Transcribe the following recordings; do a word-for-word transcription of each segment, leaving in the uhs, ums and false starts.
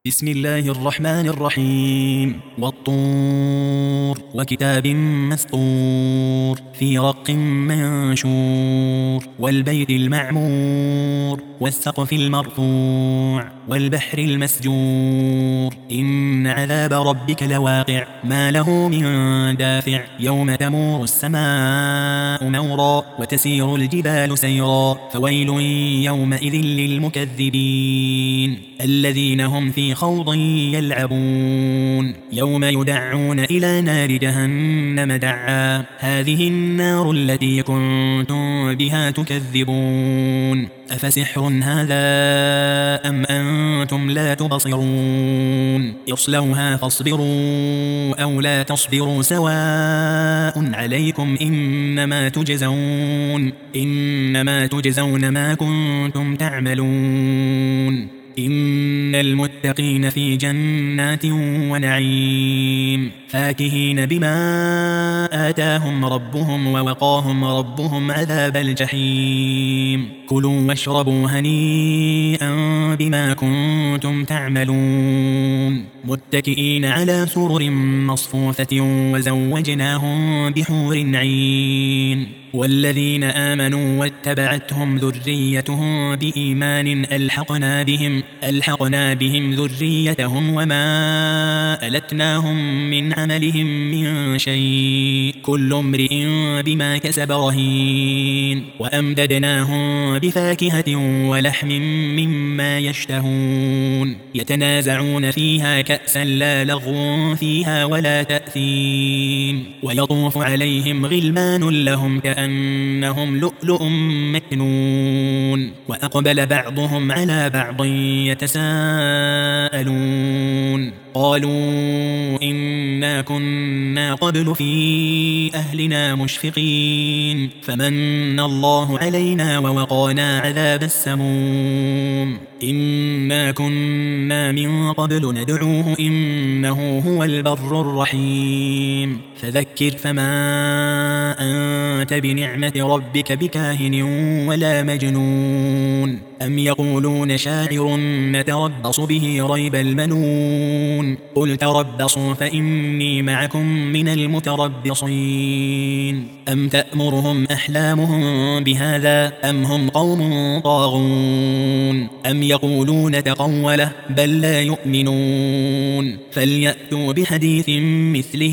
بسم الله الرحمن الرحيم والطور وكتاب مسطور في رق منشور والبيت المعمور والسقف المرفوع والبحر المسجور إن عذاب ربك لواقع ما له من دافع يوم تمور السماء مورا وتسير الجبال سيرا فويل يومئذ للمكذبين الذين هم في خوض يلعبون يوم يدعون إلى نار جهنم دعا هذه النار التي كنتم بها تكذبون أفسحر هذا أم أنتم لا تبصرون اصلوها فاصبروا أو لا تصبروا سواء عليكم إنما تجزون إنما تجزون ما كنتم تعملون إن المتقين في جنات ونعيم فاكهين بما آتاهم ربهم ووقاهم ربهم عذاب الجحيم كلوا واشربوا هنيئا بما كنتم تعملون متكئين على سرر مصفوفة وزوجناهم بحور عين والذين آمنوا واتبعتهم ذريتهم بإيمان ألحقنا بهم ألحقنا بهم ذريتهم وما ألتناهم من عملهم من شيء كل امرئ بما كسب رهين وأمددناهم بفاكهة ولحم مما يشتهون يتنازعون فيها كأسا لا لغو فيها ولا تأثيم ويطوف عليهم غلمان لهم كأنهم لؤلؤ مكنون وأقبل بعضهم على بعض يتساءلون قالوا إنا كنا قبل في أهلنا مشفقين فمن الله علينا ووقانا عذاب السموم إنا كنا من قبل ندعوه إنه هو البر الرحيم فذكر فما أنت بنعمة ربك بكاهن ولا مجنون أم يقولون شاعر نتربص به ريب المنون قل تربصوا فإني معكم من المتربصين أم تأمرهم أحلامهم بهذا أم هم قوم طاغون أم يقولون تقوله بل لا يؤمنون فليأتوا بحديث مثله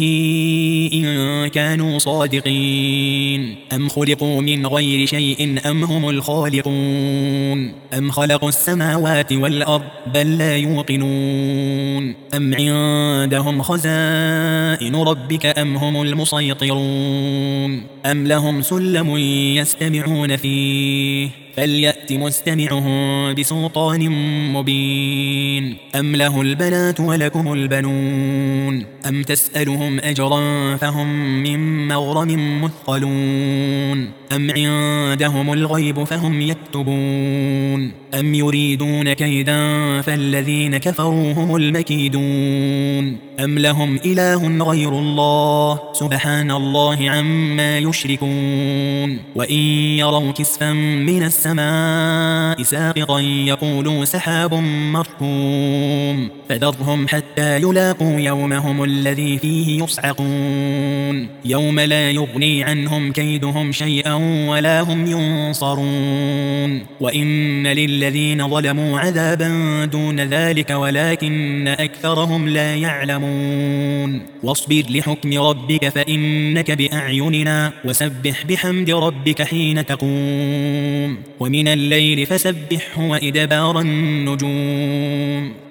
إن كانوا صادقين أم خلقوا من غير شيء أم هم الخالقون أم خلقوا السماوات والأرض بل لا يوقنون أم عندهم خزائن ربك أم هم المسيطرون أم لهم سلم يستمعون فيه فليأت مستمعهم بسلطان مبين أم له البنات ولكم البنون أم تسألهم أجرا فهم من مغرم مثقلون أم عندهم الغيب فهم يكتبون أم يريدون كيدا فالذين كفروا هم المكيدون أم لهم إله غير الله سبحان الله عما يشركون وإن يروا كسفا من السماء ساقطا يقولوا سحاب مركوم فذرهم حتى يلاقوا يومهم الذي فيه يصعقون يوم لا يغني عنهم كيدهم شيئا ولا هم ينصرون وإن للذين ظلموا عذابا دون ذلك ولكن أكثرهم لا يعلمون واصبر لحكم ربك فإنك بأعيننا وسبح بحمد ربك حين تقوم ومن الليل فسبحه وإدبار النجوم